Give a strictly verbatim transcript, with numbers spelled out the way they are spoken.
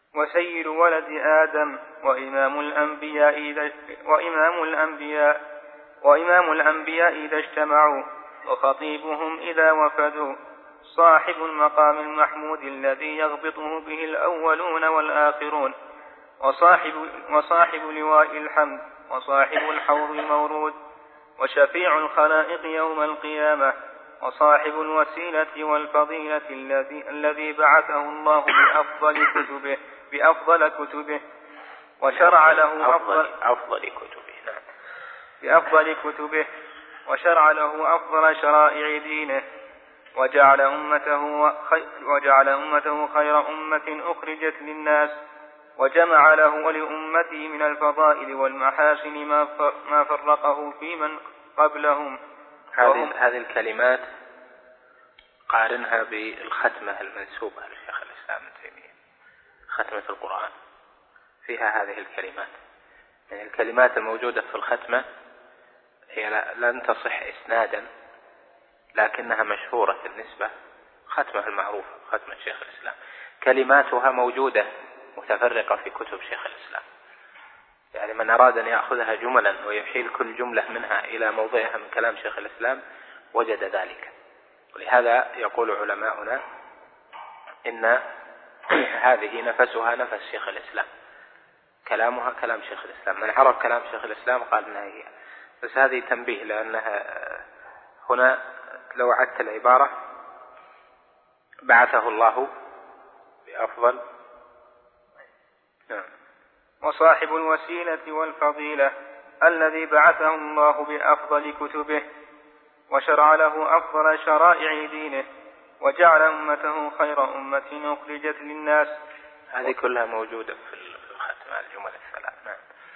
وسيد ولد آدم وإمام الأنبياء إذا وإمام الأنبياء وإمام الأنبياء إذا اجتمعوا وخطيبهم إذا وفدوا صاحب المقام المحمود الذي يغبطه به الأولون والآخرون وصاحب, وصاحب لواء الحمد وصاحب الحوض المورود وشفيع الخلائق يوم القيامة وصاحب الوسيلة والفضيلة الذي, الذي بعثه الله بأفضل كتبه بأفضل كتبه وشرع له أفضل, أفضل كتبه نعم. بأفضل كتبه وشرع له أفضل شرائع دينه وجعل أمته, وجعل أمته خير أمة أخرجت للناس وجمع له ولأمته من الفضائل والمحاسن ما فرقه في من قبلهم. هذه هذه الكلمات قارنها بالختمة المنسوبة لشيخ الإسلام ابن تيمية، ختمة القرآن فيها هذه الكلمات. يعني الكلمات الموجودة في الختمة هي لن تصح إسنادا لكنها مشهورة بالنسبة ختمة المعروفة ختمة شيخ الإسلام، كلماتها موجودة متفرقة في كتب شيخ الإسلام. يعني من أراد أن يأخذها جملا ويحيل كل جملة منها إلى موضعها من كلام شيخ الإسلام وجد ذلك. ولهذا يقول علماؤنا إن هذه نفسها نفس شيخ الإسلام، كلامها كلام شيخ الإسلام. من عرف كلام شيخ الإسلام قال إنها هي. بس هذه تنبيه، لأنها هنا لو عدت العبارة بعثه الله بأفضل نعم. وصاحب الوسيلة والفضيلة الذي بعثه الله بأفضل كتبه وشرع له أفضل شرائع دينه وجعل أمته خير أمة أخرجت للناس. هذه كلها موجودة في الختم الجمل الثلاث.